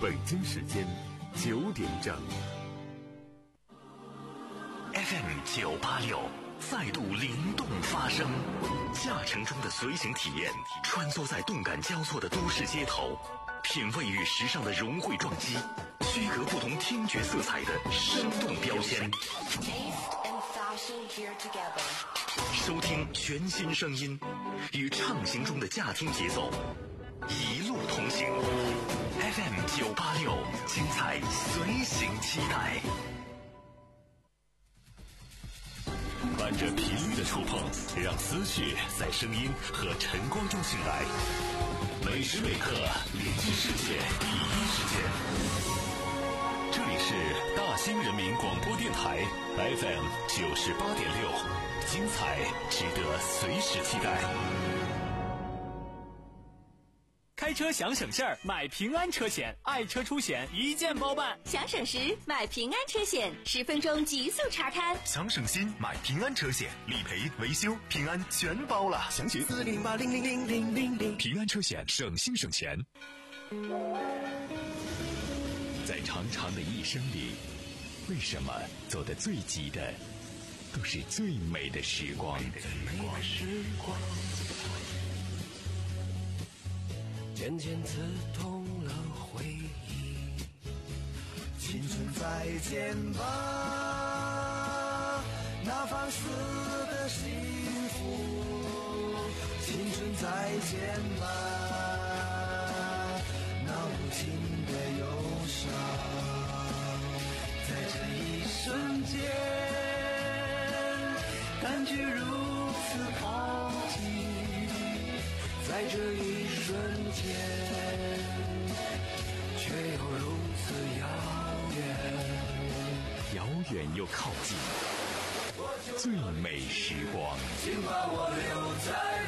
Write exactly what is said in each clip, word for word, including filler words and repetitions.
北京时间九点整。 F M 九八六再度灵动发声，驾乘中的随行体验，穿梭在动感交错的都市街头，品味与时尚的融汇撞击，区隔不同听觉色彩的生动标签。收听全新声音，与畅行中的驾听节奏，一路同行。F M 九八六，精彩随行期待。伴着频率的触碰，让思绪在声音和晨光中醒来。每时每刻连接世界第一时间。这里是大兴人民广播电台 F M 九十八点六，精彩值得随时期待。 开车想省事儿，买平安车险，爱车出险一键包办。 想省时买平安车险，十分钟极速查看。 想省心买平安车险，理赔维修平安全包了。详询四零八零零零零零零。平安车险，省心省钱。在长长的一生里，为什么走得最急的都是最美的时光？ 渐渐刺痛了回忆，青春再见吧，那放肆的幸福，青春再见吧，那无情的忧伤，在这一瞬间，感觉如此靠近，在这一瞬间，却又如此遥远， 遥远又靠近，最美时光， 请把我留在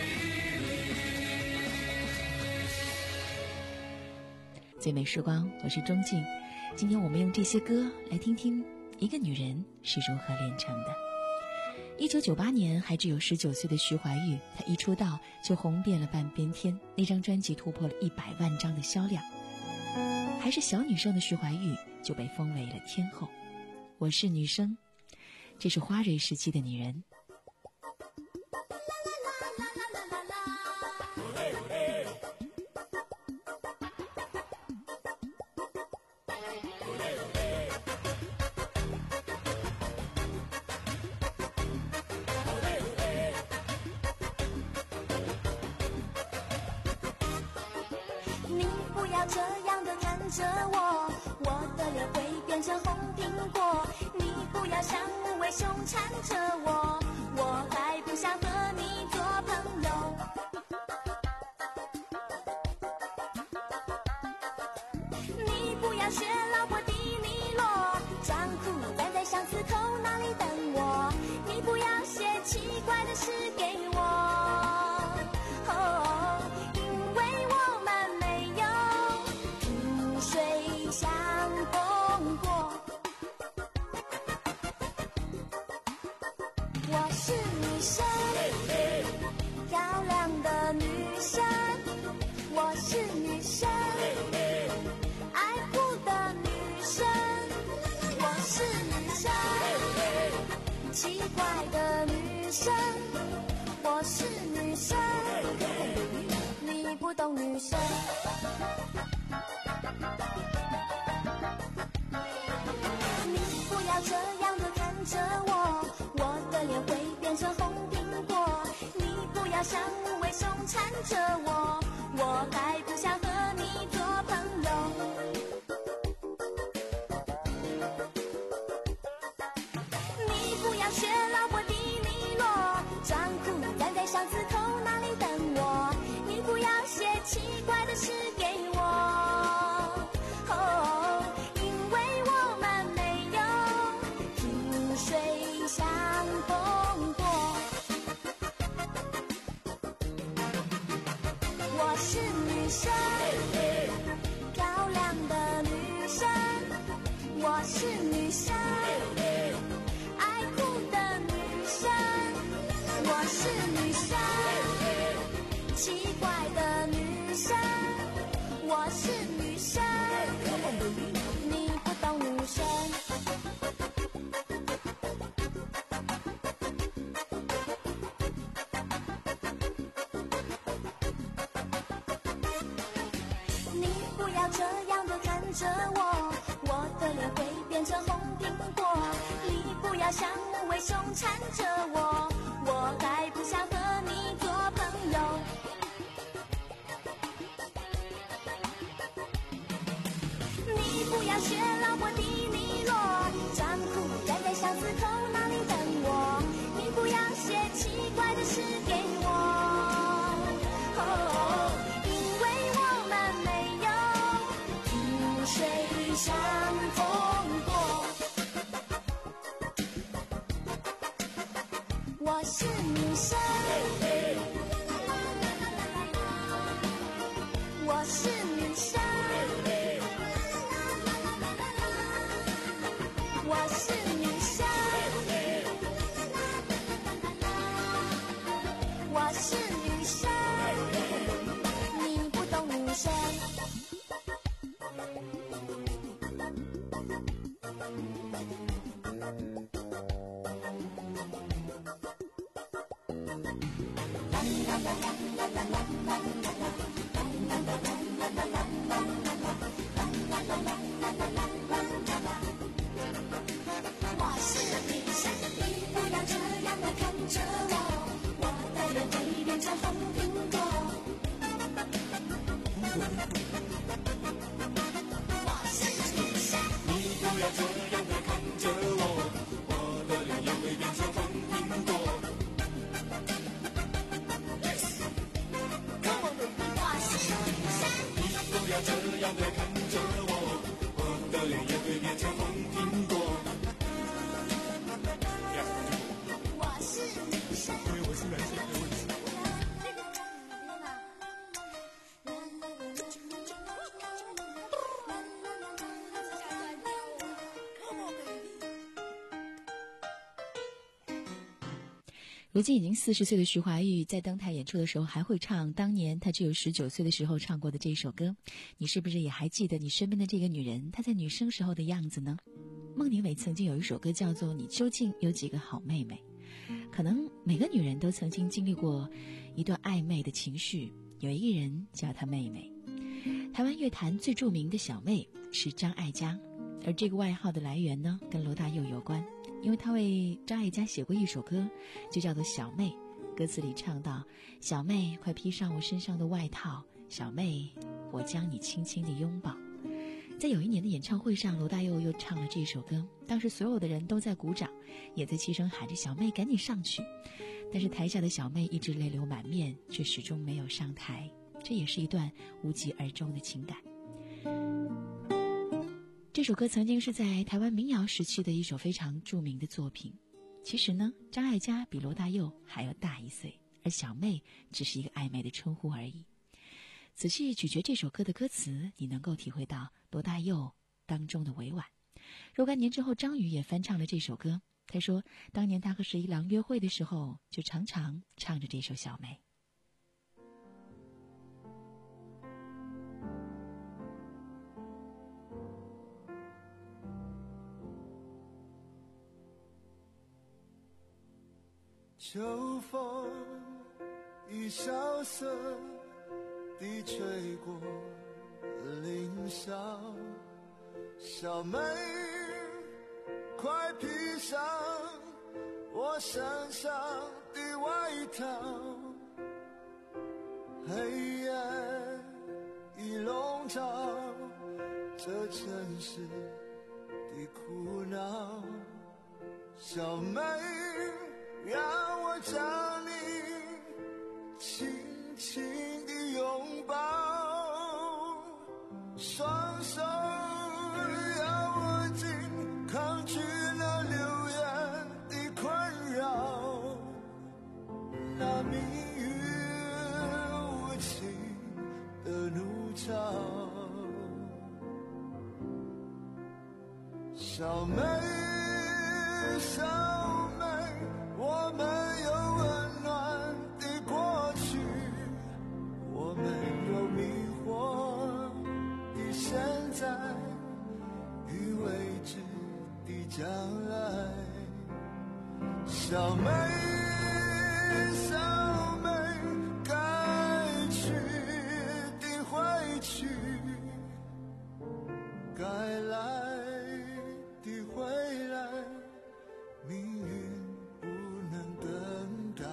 回忆里。 最美时光，我是钟静。今天我们用这些歌来听听一个女人是如何炼成的。一九九八年，还只有十九岁的徐怀钰，她一出道就红遍了半边天，那张专辑突破了一百万张的销量。还是小女生的徐怀钰就被封为了天后。我是女生，这是花蕊时期的女人。 这样的看着我，我的脸会变成红苹果。你不要像无尾熊缠着我，我还不想和你做朋友。你不要学老婆迪尼洛，装酷站在巷子口那里等我。你不要写奇怪的诗给我。哦，因为我们没有水相逢过。我是女生，漂亮的女生。我是女生，爱哭的女生。我是女生，奇怪的女生。我是女生，你不懂女生。这样的看着我，我的脸会变成红苹果。你不要像无尾熊缠着我，我还不想和你做朋友。你不要学老婆迪尼洛，装酷站在巷子口那里等我。你不要写奇怪的诗给我。哦，因为我们没有水相逢过。我是女要这样的看着我，我的脸会变成红苹果。你不要像无尾熊缠着我，我还不想和你做朋友。你不要学老婆迪尼洛，装酷站在巷子口那里等我。你不要写奇怪的诗给我，哦，因为我们没有萍水相逢过。我是女生，我是女生，我是女生，我是女生，你不懂女生。我是女生，你不要这样的看着我，我的脸会变成红苹果。我是女生，你不要这样的看着我，我的脸也会变成红苹果。Yes, come on baby，我是女生，你不要这样的看着我，我的脸也会变成红苹果。我是女生，因为我是男生的问题。 如今已经四十岁的徐怀钰，在登台演出的时候还会唱当年她只有十九岁的时候唱过的这首歌。你是不是也还记得你身边的这个女人，她在女生时候的样子呢？孟庭苇曾经有一首歌叫做《你究竟有几个好妹妹》。可能每个女人都曾经经历过一段暧昧的情绪，有一个人叫她妹妹。台湾乐坛最著名的小妹是张艾嘉，而这个外号的来源呢，跟罗大佑有关，因为他为张艾嘉写过一首歌，就叫做《小妹》。歌词里唱到：小妹，快披上我身上的外套，小妹，我将你轻轻地拥抱。在有一年的演唱会上，罗大佑又唱了这首歌，当时所有的人都在鼓掌，也在齐声喊着小妹赶紧上去。但是台下的小妹一直泪流满面，却始终没有上台，这也是一段无疾而终的情感。这首歌曾经是在台湾民谣时期的一首非常著名的作品。其实呢，张艾嘉比罗大佑还要大一岁，而小妹只是一个暧昧的称呼而已。仔细咀嚼这首歌的歌词，你能够体会到罗大佑当中的委婉。若干年之后，张宇也翻唱了这首歌。他说，当年他和十一郎约会的时候，就常常唱着这首小妹。 秋风已萧瑟地吹过林梢，小妹快披上我身上的外套，黑夜已笼罩这城市的苦恼，小妹让我将你轻轻地拥抱，双手要握紧抗拒那流言的困扰，那命运无情的怒潮，小妹小妹，我们有温暖的过去，我们有迷惑的现在与未知的将来，小妹小妹，该去的会去， 该来的会来，命运不能更改。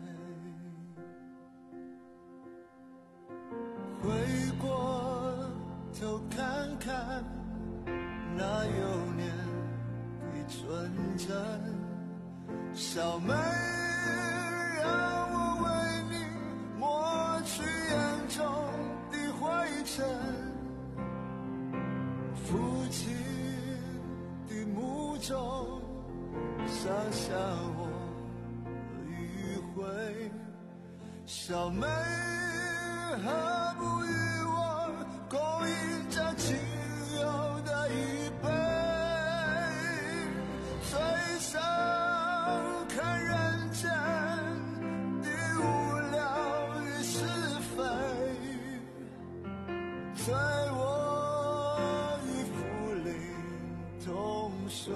回过头看看那幼年的纯真，小妹让我为你抹去眼中的灰尘。父亲的墓中洒下我余晖，小妹何不与我共饮这清幽的一杯，最少看人间的无聊与是非，醉我与福临同睡。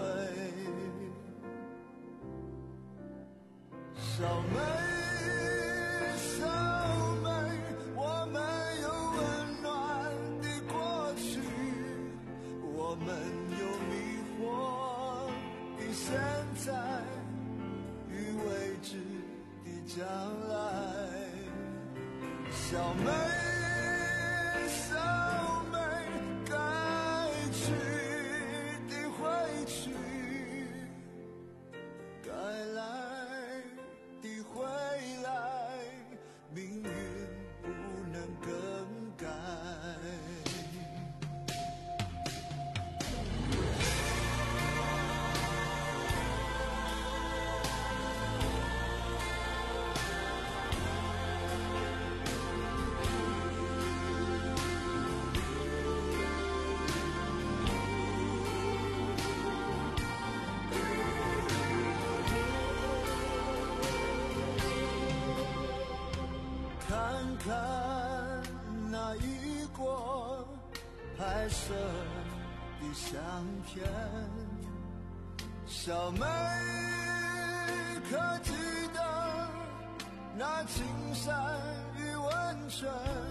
小妹小妹，我们有温暖的过去，我们有迷惑的现在与未知的将来。小妹小妹，该去的会去，该来的会来，命运不能更改。看看那一过拍摄的相片，小妹可记得那青山与温泉，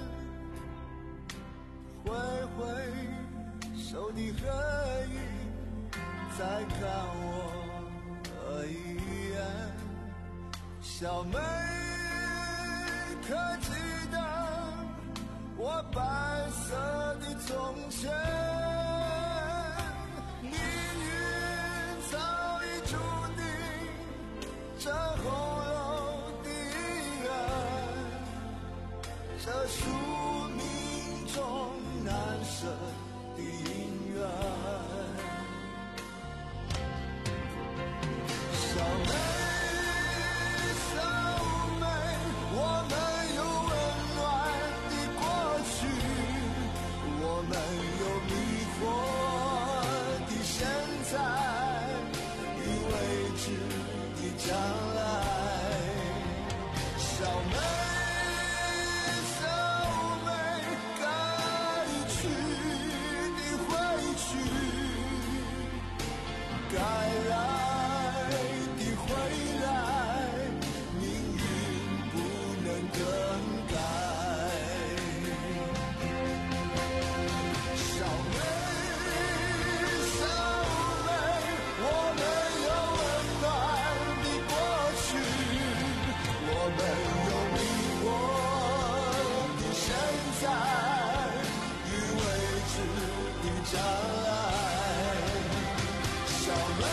挥挥手的合影再看我一眼，小妹可记得我白色的从前，命运早已注定这红楼的缘，这宿命中难舍的姻缘。小妹我们有温暖的过去，我们有迷惑的现在与未知的将来。小妹小妹，该去的会去，该来的会来，命运不能更改。小妹小妹，我们有温暖的过去，我们有迷惑的现在与未知的将来。小妹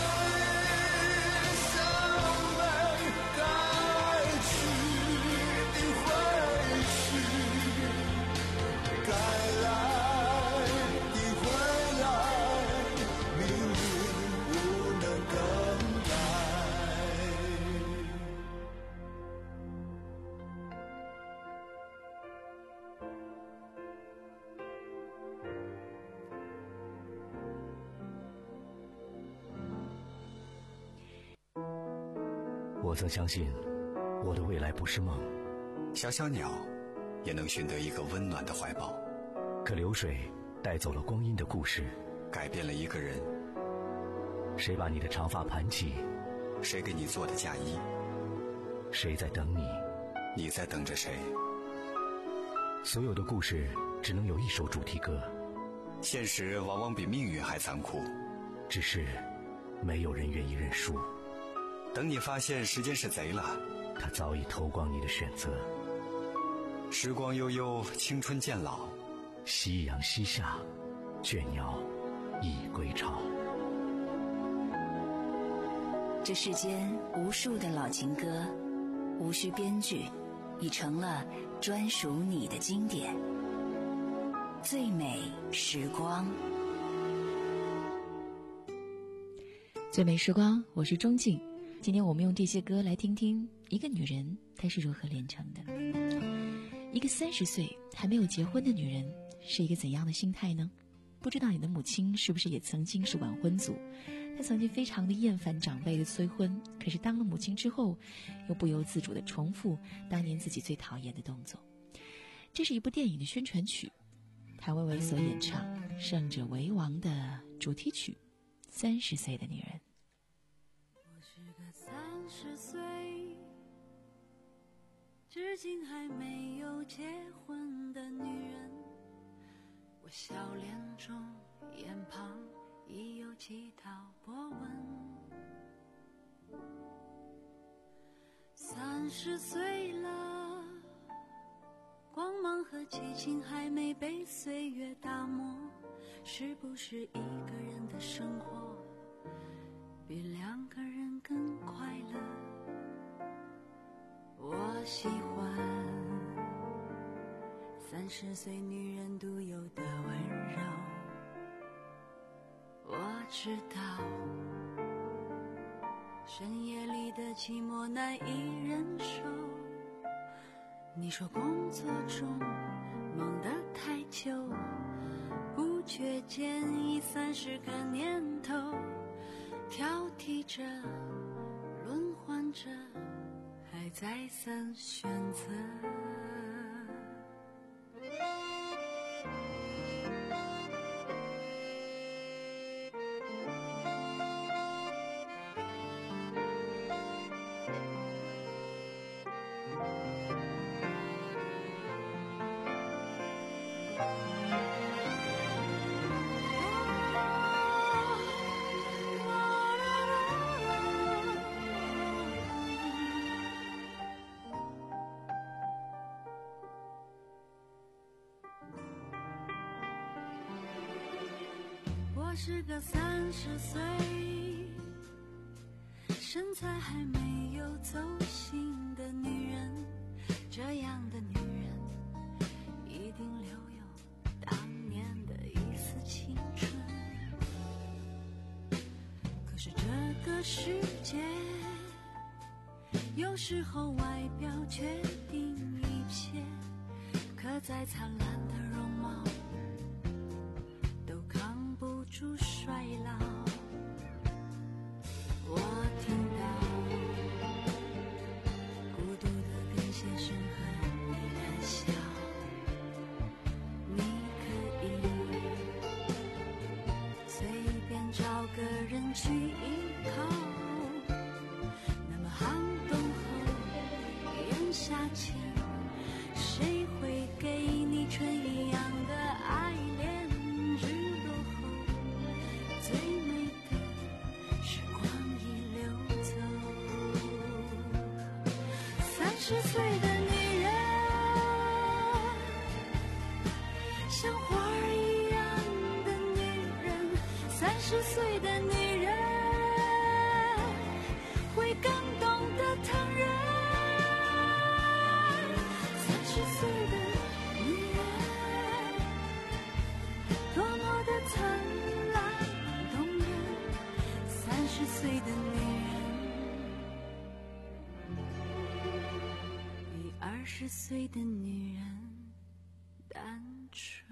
我曾相信我的未来不是梦， 小小鸟也能寻得一个温暖的怀抱， 可流水带走了光阴的故事， 改变了一个人。 谁把你的长发盘起？ 谁给你做的嫁衣？ 谁在等你？ 你在等着谁？ 所有的故事只能有一首主题歌， 现实往往比命运还残酷， 只是没有人愿意认输。 等你发现时间是贼了， 他早已偷光你的选择。 时光悠悠，青春渐老， 夕阳西下，倦鸟已归巢。 这世间无数的老情歌，无需编剧，已成了专属你的经典。最美时光， 最美时光，我是钟静。今天我们用这些歌来听听一个女人她是如何炼成的。一个三十岁还没有结婚的女人是一个怎样的心态呢？不知道你的母亲是不是也曾经是晚婚族？她曾经非常的厌烦长辈的催婚，可是当了母亲之后，又不由自主地重复当年自己最讨厌的动作。这是一部电影的宣传曲，谭维维所演唱《胜者为王》的主题曲《三十岁的女人》。 我是个三十岁，至今还没有结婚的女人。我笑脸中眼旁已有几道波纹。三十岁了，光芒和激情还没被岁月打磨，是不是一个人的生活比两个人更快乐？我喜欢三十岁女人独有的温柔。我知道深夜里的寂寞难以忍受，你说工作中忙得太久，不觉间已三十个年头，挑剔着轮换着，还再三选择。我是个三十岁，身材还没有走形的女人，这样的女人一定留有当年的一丝青春。可是这个世界有时候外表决定一切，可再灿烂的容貌都扛不住衰老。我听到孤独的跟先生和你谈笑，你可以随便找个人去依靠，那么寒冬后炎夏前，谁会给你春一样的爱恋？日落后最美的时光已流走。三十岁的女人像花儿一样的女人，三十岁的女人会更懂得疼人。三十岁的女人多么的灿烂动人，三十岁的女人比二十岁的女人单纯。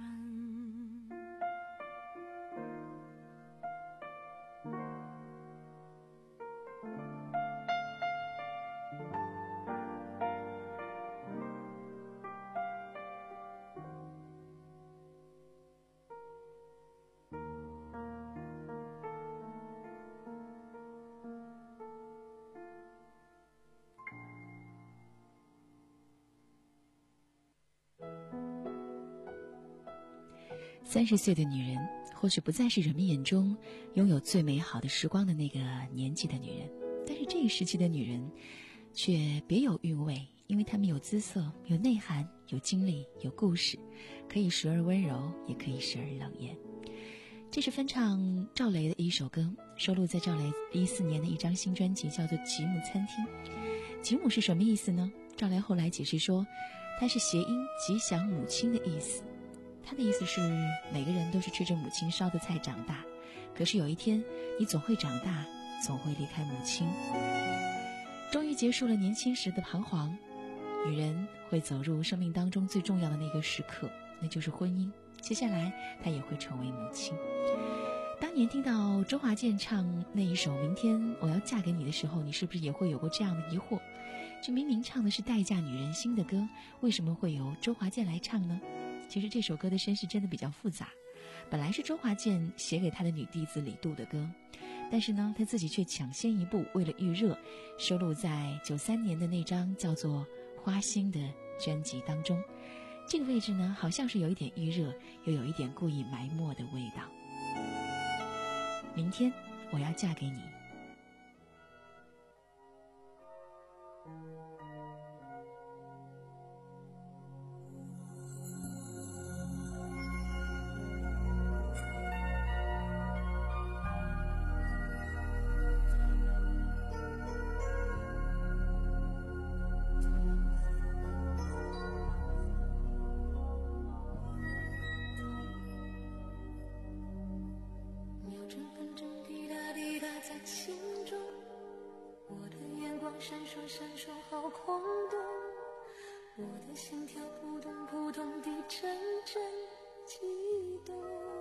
三十岁的女人或许不再是人们眼中拥有最美好的时光的那个年纪的女人，但是这个时期的女人却别有韵味，因为她们有姿色，有内涵，有经历，有故事，可以时而温柔，也可以时而冷艳。这是翻唱赵雷的一首歌，收录在赵雷一四年的一张新专辑，叫做《吉姆餐厅》。吉姆是什么意思呢？赵雷后来解释说，它是谐音吉祥母亲的意思。他的意思是，每个人都是吃着母亲烧的菜长大，可是有一天你总会长大，总会离开母亲。终于结束了年轻时的彷徨，女人会走入生命当中最重要的那个时刻，那就是婚姻。接下来她也会成为母亲。当年听到周华健唱那一首《明天我要嫁给你》的时候，你是不是也会有过这样的疑惑？这明明唱的是待嫁女人心的歌，为什么会由周华健来唱呢？其实这首歌的身世真的比较复杂，本来是周华健写给他的女弟子李杜的歌，但是呢他自己却抢先一步，为了预热，收录在九三年的那张叫做《花心》的专辑当中。这个位置呢好像是有一点预热，又有一点故意埋没的味道。明天我要嫁给你。 闪烁闪烁好狂动，我的心跳扑通扑通地阵阵悸动。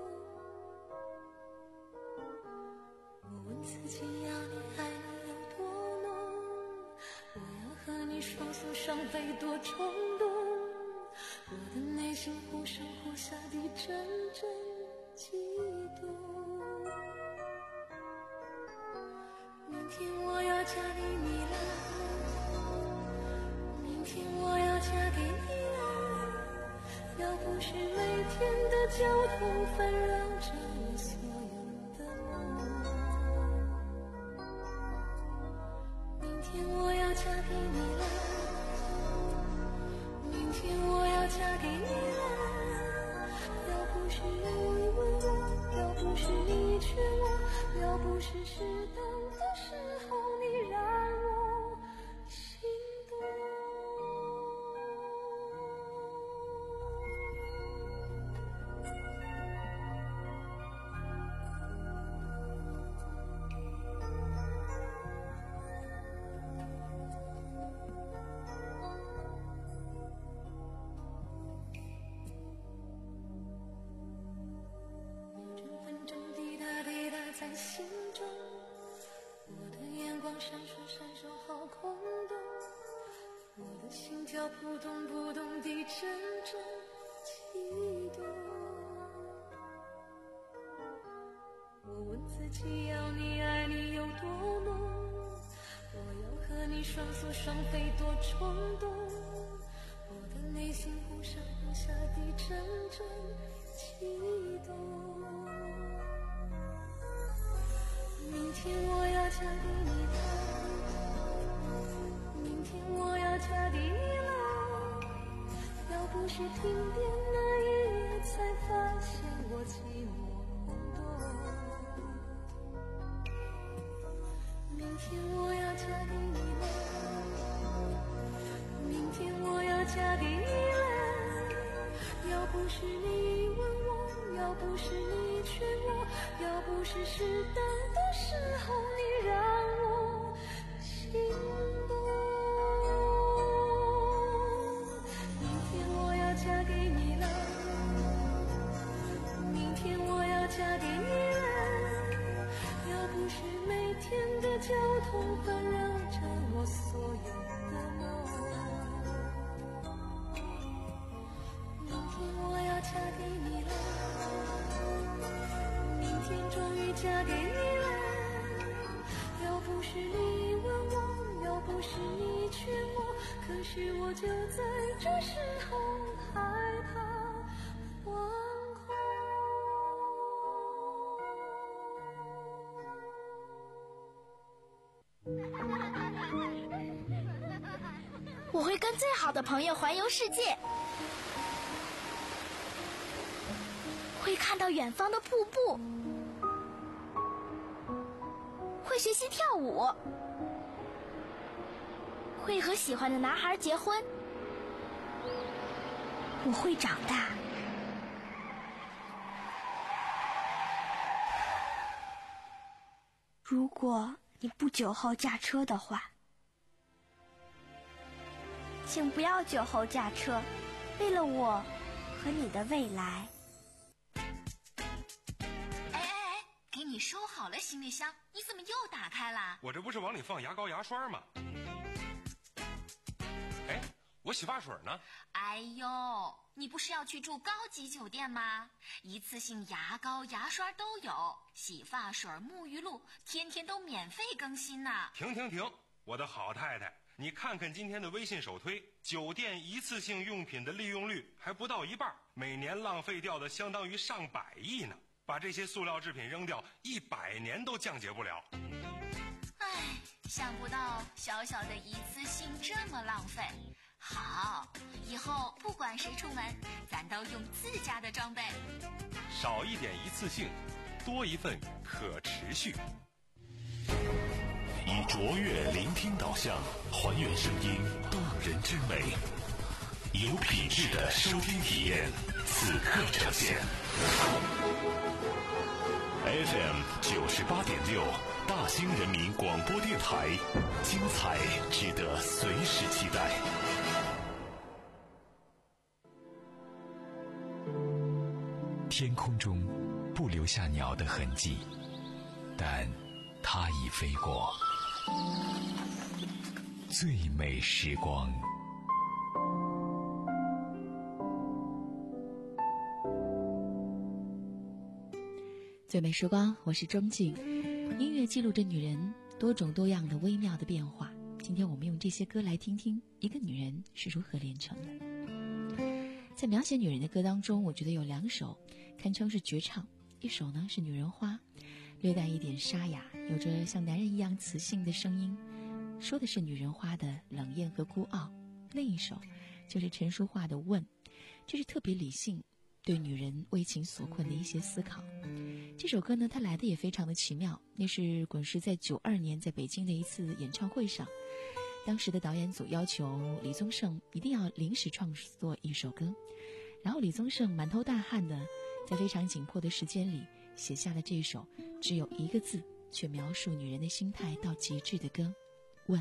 我问自己要你爱你有多浓，我要和你双宿双飞多冲动，我的内心忽上忽下地阵阵悸动。明天我要嫁给你了，明天我要嫁给你了，要不是每天的交通纷扰着我所有的梦。明天我要嫁给你了，明天我要嫁给你了，要不是你问我，要不是你劝我，要不是适当的时候你让我心动。这纷争滴答滴答在心中，我的眼光闪烁闪烁好空洞，我的心跳扑通扑通地阵阵悸动。我问自己要你爱你有多浓，我要和你双宿双飞多冲动，我的内心忽上忽下地阵阵悸动。明天我要嫁给你了，明天我要嫁给你了，要不是停电那一夜才发现我寂寞空洞。明天我要嫁给你了，明天我要嫁给你了，要不是你问我，要不是你劝我，要不是适当的时候你让我心动。明天我要嫁给你了，明天我要嫁给你了，要不是每天的交通纷扰着我所有的梦。明天我要嫁给你了，明天终于嫁给你了，要不是你问我，要不是你劝我，可是我就在这时候害怕惶恐。 好的朋友环游世界，会看到远方的瀑布，会学习跳舞，会和喜欢的男孩结婚。我会长大。如果你不酒后驾车的话，请不要酒后驾车，为了我和你的未来。 哎哎哎，给你收好了行李箱，你怎么又打开了？ 我这不是往里放牙膏牙刷吗？哎，我洗发水呢。 哎呦，你不是要去住高级酒店吗？一次性牙膏牙刷都有，洗发水沐浴露天天都免费更新呢。 停停停，我的好太太，你看看今天的微信首推，酒店一次性用品的利用率还不到一半，每年浪费掉的相当于上百亿呢。把这些塑料制品扔掉，一百年都降解不了。 唉，想不到小小的一次性这么浪费。好，以后不管谁出门，咱都用自家的装备。 少一点一次性，多一份可持续。 以卓越聆听导向，还原声音动人之美，有品质的收听体验，此刻呈现。F M 九十八点六，大兴人民广播电台，精彩值得随时期待。 天空中不留下鸟的痕迹，但它已飞过。最美时光。 最美时光，我是钟静。音乐记录着女人多种多样的微妙的变化。今天我们用这些歌来听听一个女人是如何炼成的。在描写女人的歌当中，我觉得有两首堪称是绝唱。一首呢是《女人花》，略带一点沙哑，有着像男人一样磁性的声音，说的是女人花的冷艳和孤傲。另一首就是陈淑桦的《问》，这是特别理性，对女人为情所困的一些思考。这首歌呢，它来的也非常的奇妙，那是滚石在九二年在北京的一次演唱会上，当时的导演组要求李宗盛一定要临时创作一首歌，然后李宗盛满头大汗的在非常紧迫的时间里写下了这首只有一个字却描述女人的心态到极致的歌《问》。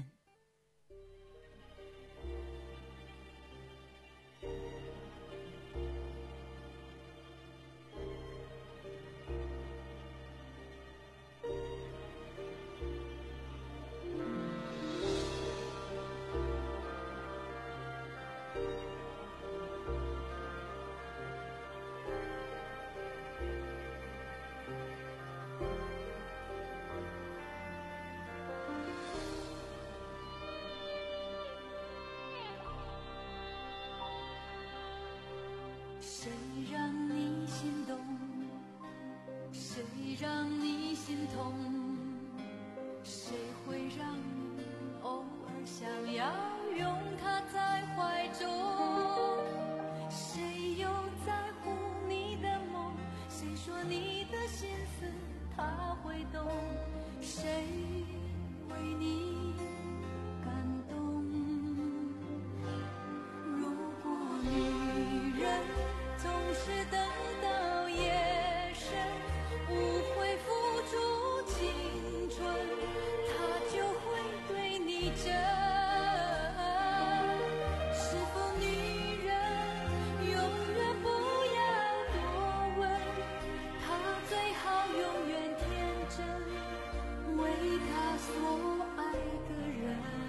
谁让你心动？谁让你心痛？谁会让你偶尔想要拥他在怀中？谁又在乎你的梦？谁说你的心思他会懂？谁为你感动？如果女人总是等到夜深，不会付出青春，他就会对你真。是否女人永远不要多问，她最好永远天真，为她所爱的人。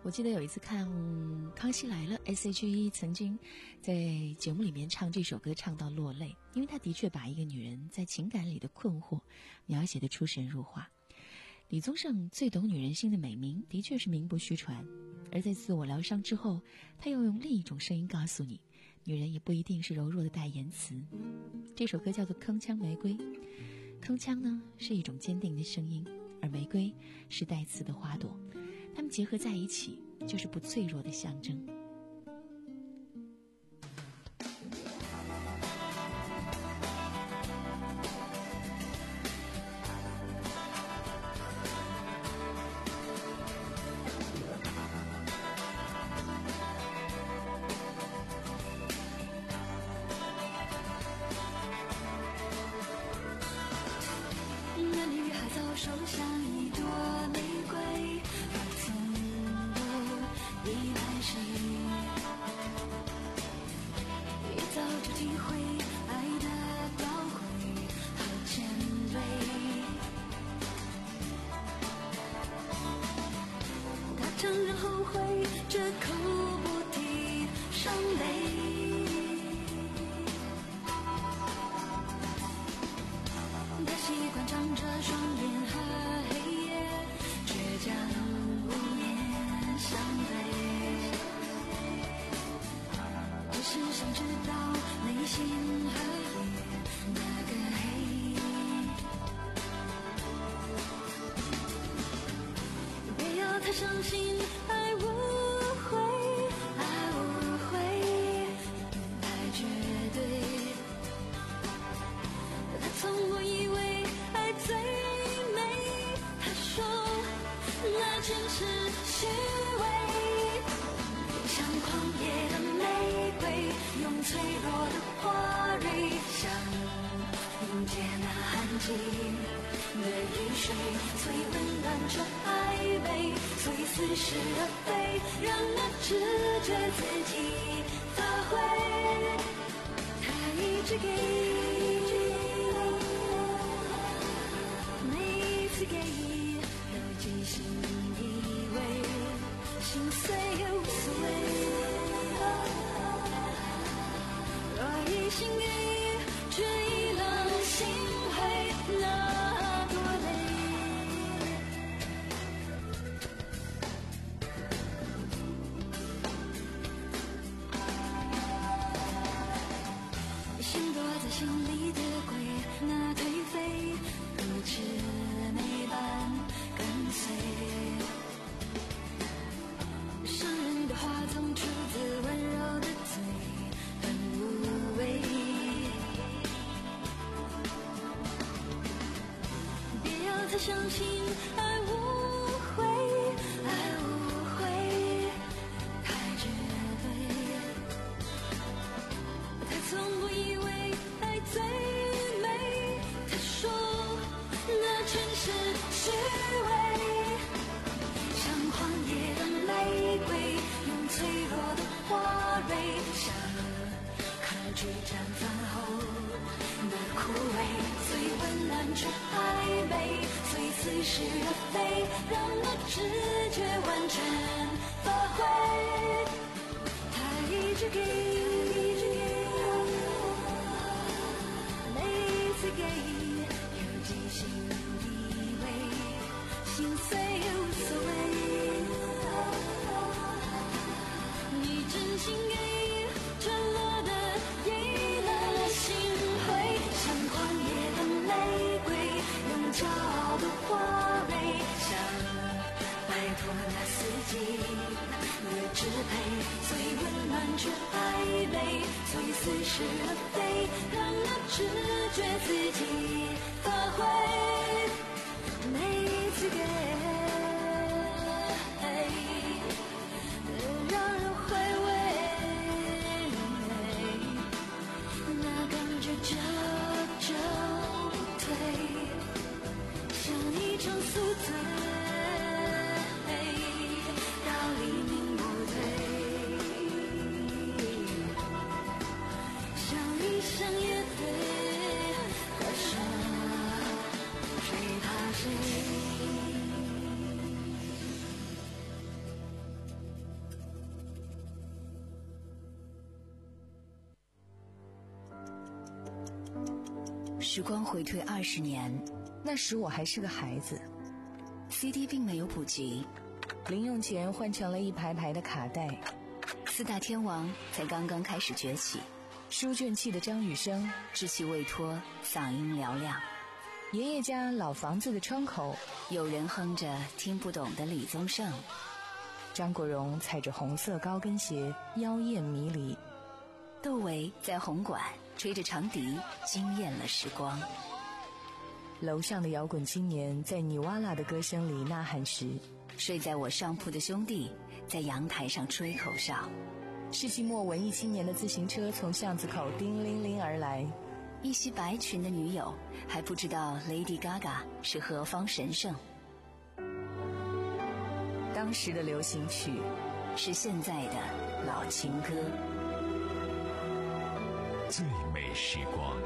我记得有一次看《康熙来了》 ，S H E 曾经在节目里面唱这首歌唱到落泪，因为他的确把一个女人在情感里的困惑描写得出神入化。李宗盛最懂女人心的美名的确是名不虚传，而在自我疗伤之后，他又用另一种声音告诉你，女人也不一定是柔弱的带言辞。这首歌叫做《铿锵玫瑰》，铿锵呢是一种坚定的声音，而玫瑰是带刺的花朵，它们结合在一起就是不脆弱的象征。 手像一朵玫瑰，我从不依赖谁，也早就体会爱的宝贵和珍贵。他承认后悔，这口不提伤悲。他习惯唱着双眼和黑夜，倔强无言相对。只是想知道内心和夜那个黑。别要他相信爱无悔，爱无悔，太绝对。他从不以为爱最美，他说那只是虚伪。像狂野的玫瑰，用脆弱的花蕊，像迎接那寒季的雨水，虽温暖却暧昧，虽似是而非，让那直觉自己发挥。他一直给，每次给，有几心以为，心碎也无所谓。若一心给，却已能心灰，那多累。心躲在心里的鬼，那颓废如魑魅般跟随。伤人的话从出自温柔的嘴，很无畏。别要他相信爱无悔，爱无悔，太绝对。他从不以为爱最美，他说那全是虚伪。像狂野的玫瑰，用脆弱的花蕊，像开枝绽放后的枯萎，虽温暖却暧昧，虽似是而非，让那直觉完全发挥。他一直给，每次给，有几心以为，心碎也无所谓。你真心给，坠落的已了心灰，像狂野的玫瑰，用骄傲的花蕊，想摆脱那四季的支配，虽温暖却暧昧，虽似是而非，让那直觉自己发挥。每次给，让人回味，那感觉久久退，像一场宿醉，到黎明不退，像一生也对，合上时光回退二十年， 那时我还是个孩子， C D 并没有普及， 零用钱换成了一排排的卡带， 四大天王才刚刚开始崛起， 书卷气的张雨生稚气未脱，嗓音嘹亮。 爷爷家老房子的窗口， 有人哼着听不懂的李宗盛。 张国荣踩着红色高跟鞋，妖艳迷离。 窦唯在红馆吹着长笛，惊艳了时光。 楼上的摇滚青年在尼瓦拉的歌声里呐喊时， 睡在我上铺的兄弟在阳台上吹口哨。 世纪末文艺青年的自行车从巷子口叮铃铃而来， 一袭白裙的女友还不知道 Lady Gaga 是何方神圣。 当时的流行曲是现在的老情歌。 最美时光。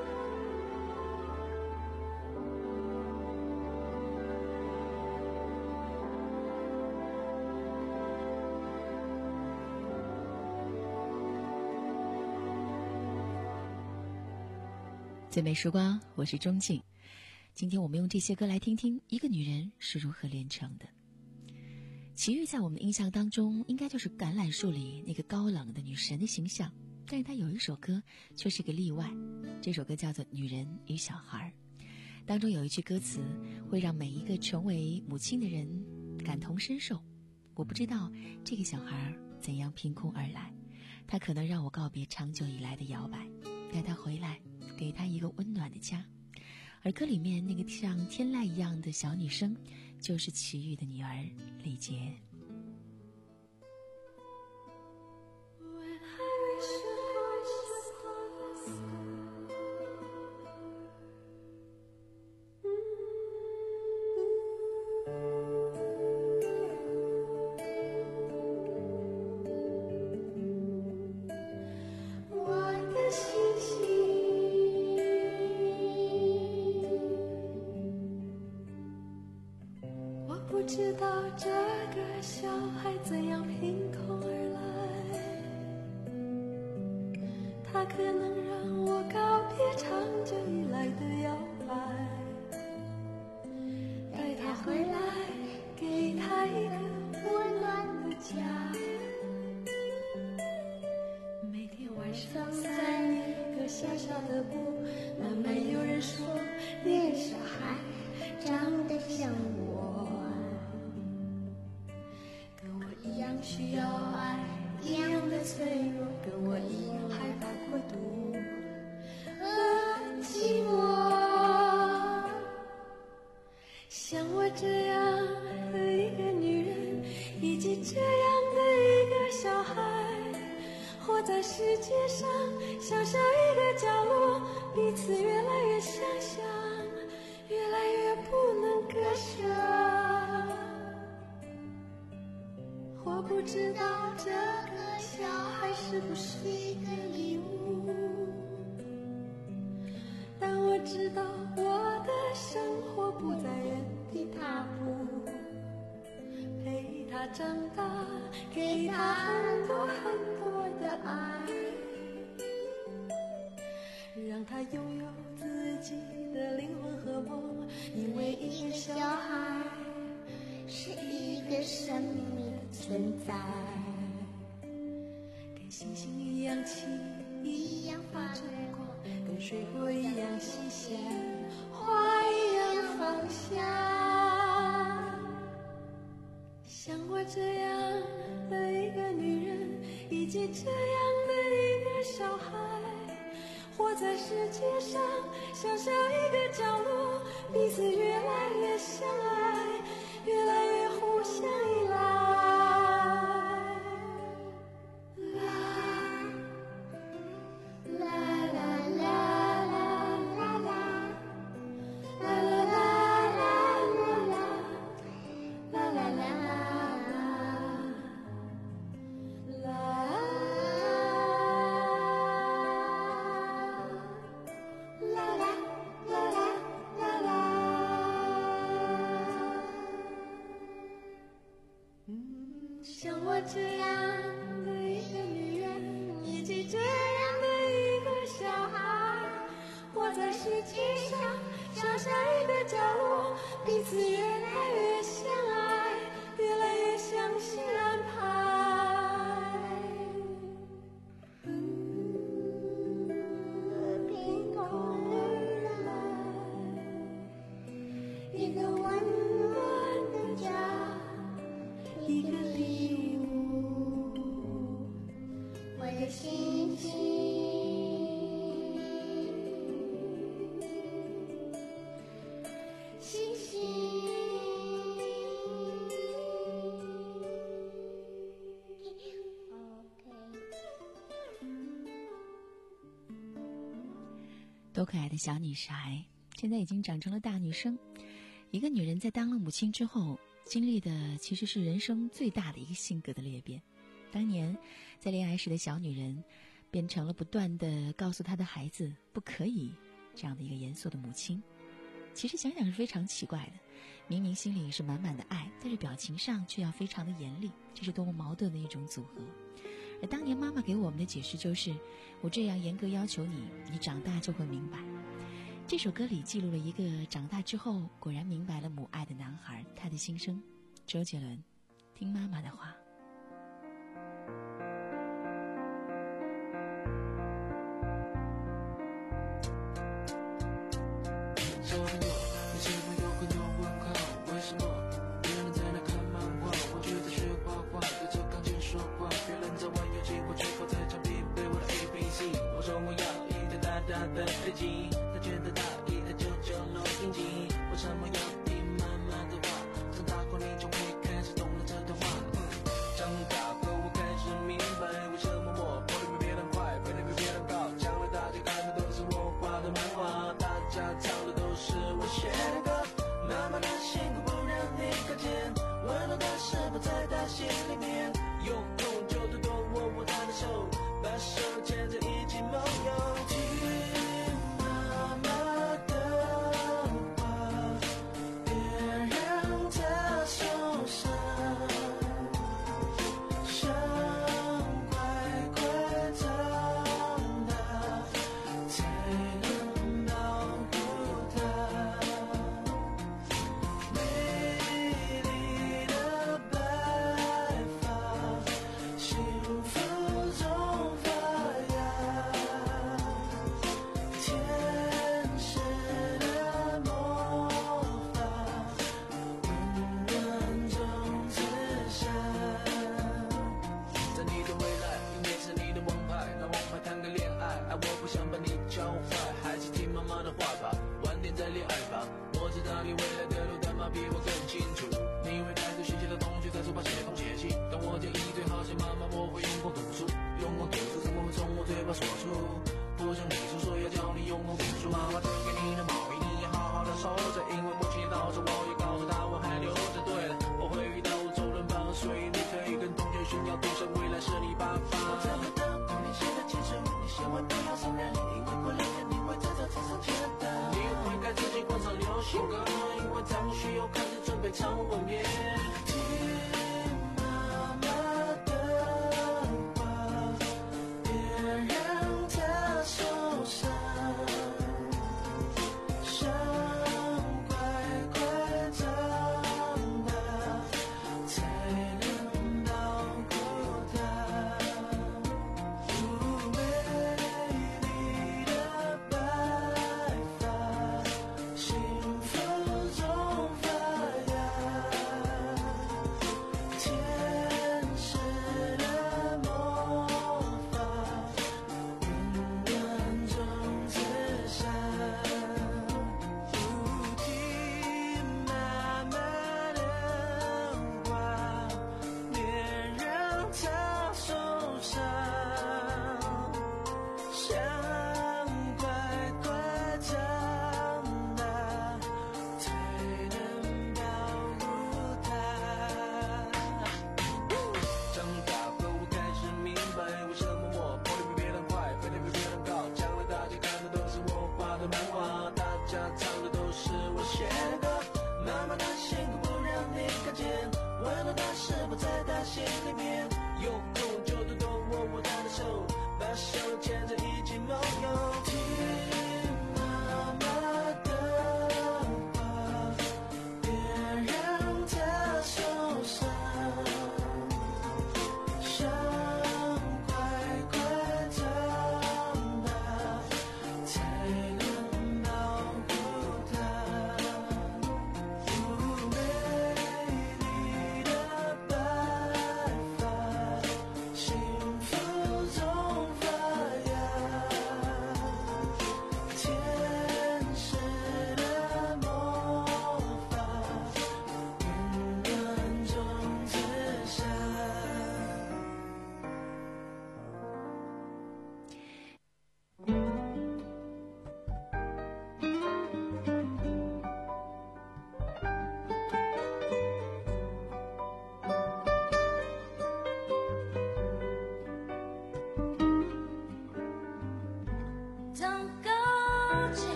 最美时光，我是钟静。今天我们用这些歌来听听一个女人是如何炼成的。齐豫在我们的印象当中应该就是橄榄树里那个高冷的女神的形象，但是她有一首歌却是个例外，这首歌叫做《女人与小孩》，当中有一句歌词会让每一个成为母亲的人感同身受。我不知道这个小孩怎样凭空而来，他可能让我告别长久以来的摇摆，带他回来，给他一个温暖的家。而歌里面那个像天籁一样的小女生，就是齐豫的女儿李洁。 不知道这个小孩怎样凭空而来，他可能让我告别长久以来的摇摆，带他回来，给他一个温暖的家。每天晚上在一个小小的屋，慢慢有人说那个小孩长得像我，一样需要爱，一样的脆弱，跟我一样害怕孤独和寂寞。像我这样的一个女人，以及这样的一个小孩，活在世界上小小一个角落，彼此越来越相像，越来越不能割舍。我不知道这个小孩是不是一个礼物，但我知道我的生活不在原地踏步，陪他长大，给他很多很多的爱，让他拥有自己的灵魂和梦，因为一个小孩是一个生命的存在，跟星星一样轻，一样发着光，跟水果一样新鲜，花一样芳香。像我这样的一个女人，以及这样的一个小孩，活在世界上小小一个角落，彼此越来越相爱，越来越互相依赖。像我这样的一个女人，以及这样的一个小孩，活在世界多可爱的小女孩，现在已经长成了大女生。一个女人在当了母亲之后，经历的其实是人生最大的一个性格的裂变。当年在恋爱时的小女人，变成了不断地告诉她的孩子不可以这样的一个严肃的母亲。其实想想是非常奇怪的，明明心里是满满的爱，但是表情上却要非常的严厉，这是多么矛盾的一种组合。而当年妈妈给我们的解释就是，我这样严格要求你，你长大就会明白。这首歌里记录了一个长大之后果然明白了母爱的男孩，他的心声。周杰伦，听妈妈的话。 的飞机，他觉得大意的九九楼应景，为什么要听妈妈的话？长大后你就会开始懂了这段话。嗯、长大后我开始明白，为什么我跑得比别人快，飞得比别人高。将来大家看的都是我画的漫画，大家唱的都是我写的歌。妈妈的辛苦不让你看见，温暖的事不在她心里面。有空就多多握握她的手，把手牵着一起梦游。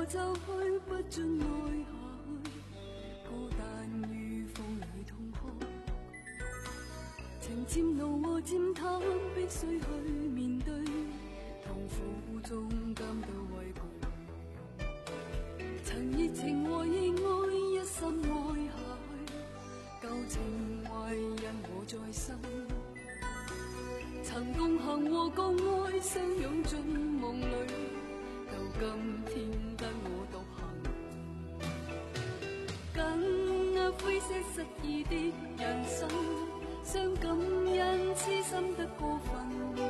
我走去，不准愛下去，孤單於風裏痛哭。情漸濃和漸淡，必須去面對，痛苦中感到畏懼。曾熱情和意愛一心愛下去，舊情懷因我在生。曾共行和共愛，相擁進夢裏，到今天得我獨行。更灰色失意的人生，傷感因痴心得過分。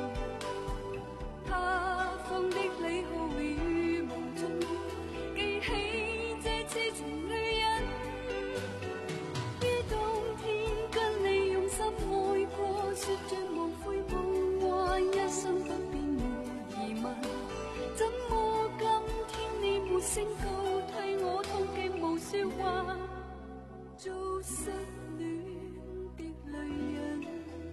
他方的理好與夢中，記起這痴情女人。於冬天跟你用心愛過，說着無悔夢話，一生不變沒疑問。怎麼今天你沒聲告替我痛極無說話，做失戀的女人。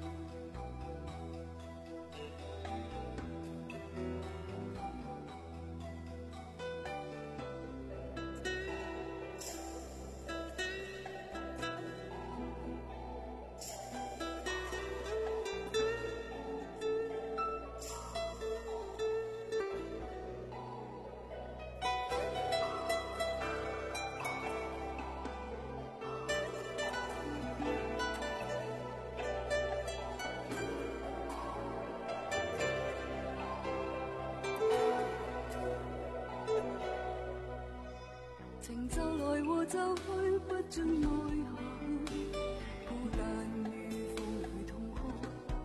情就來和走去，不准愛下去，孤單於風裏痛哭。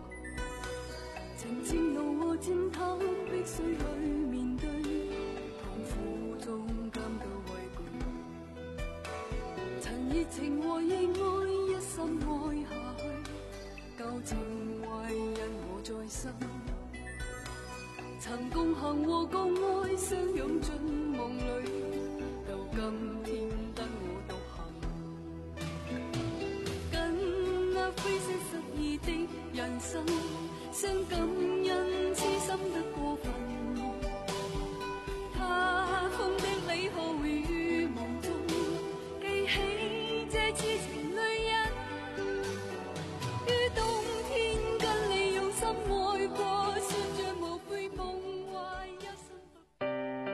情漸濃和漸淡，必須去面對，痛苦中感到畏懼。曾熱情和意愛一心愛下去，舊情懷因我在生。曾共行和共愛，相擁進夢裏，今天得我獨行。跟那灰色失意的人生，傷感因痴心得過分。他風的理好與夢中，記起這痴情女人。於冬天跟你用心愛過，說着無悔夢話，一生不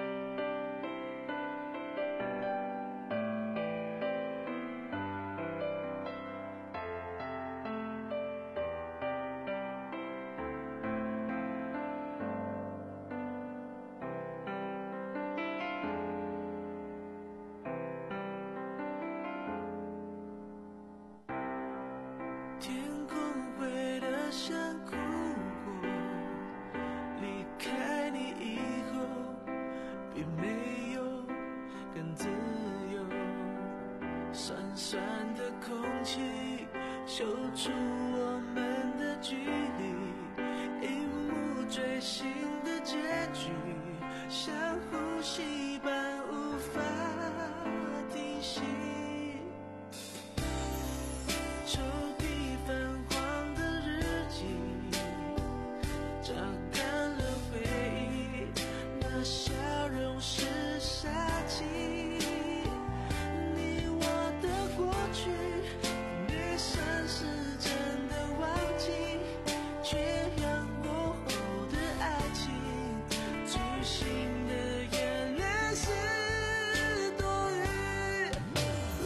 天空灰得像哭过，离开你以后，并没有更自由。酸酸的空气嗅出我们的距离，一幕锥心的结局，像呼吸般无法停息。抽屉泛黄的日记，榨干了回忆，那笑容是杀气。你我的过去，没算是真的忘记，却让过后的爱情，巨星的眼泪是多余。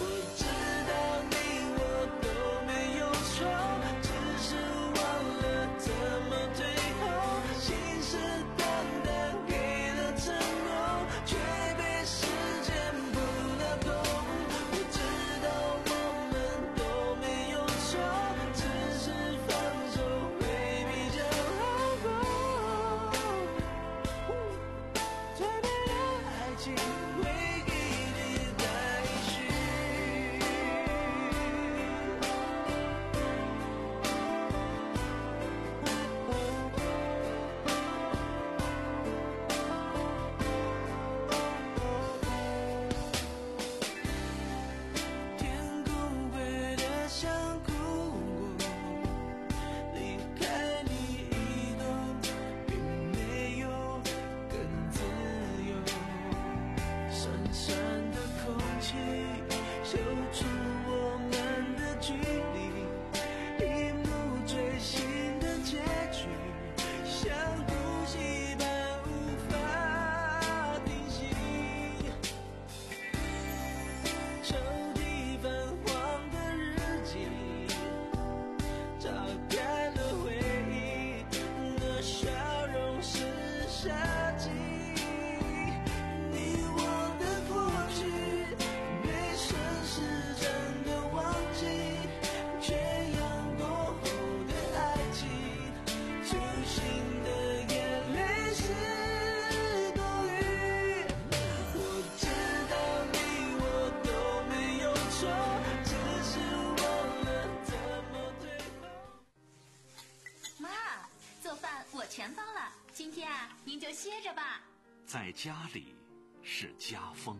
钱包了。今天啊，您就歇着吧。 在家里是家风。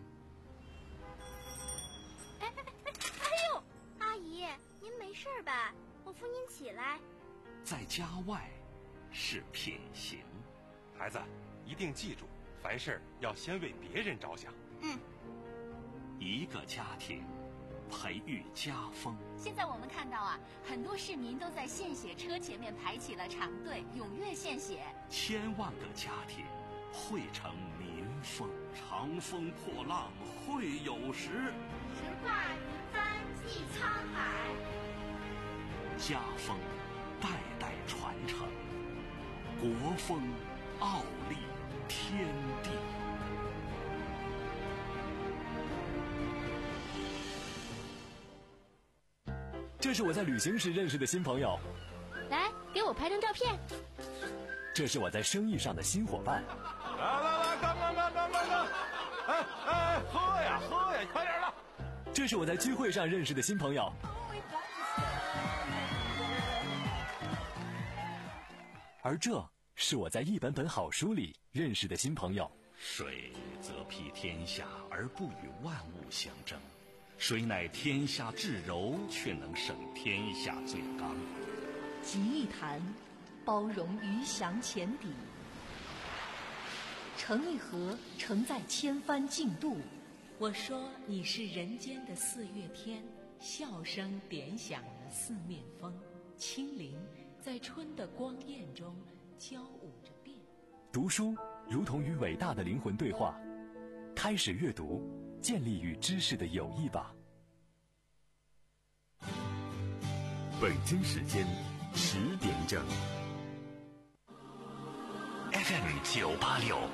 哎哎哎哎呦，阿姨，您没事吧？我扶您起来。 在家外是品行。 孩子，一定记住，凡事要先为别人着想。 嗯。 一个家庭培育家风。 现在我们看到啊，很多市民都在献血车前面排起了长队，踊跃献血。 千万个家庭汇成民风。长风破浪会有时， 直挂云帆济沧海。 家风代代传承，国风傲立天地。 这是我在旅行时认识的新朋友， 来给我拍张照片。 这是我在生意上的新伙伴。 来来来，干干干干干干！哎哎，喝呀喝呀，快点的！ 这是我在聚会上认识的新朋友。而这是我在一本本好书里认识的新朋友。 水则披天下而不与万物相争，水乃天下至柔，却能胜天下最刚。 集一坛，包容鱼翔浅底；盛一盒，盛在千帆竞渡。我说你是人间的四月天，笑声点响了四面风，清灵在春的光艳中交舞着变。 读书如同与伟大的灵魂对话，开始阅读，建立与知识的友谊吧。 北京时间十点整。 F M 九八六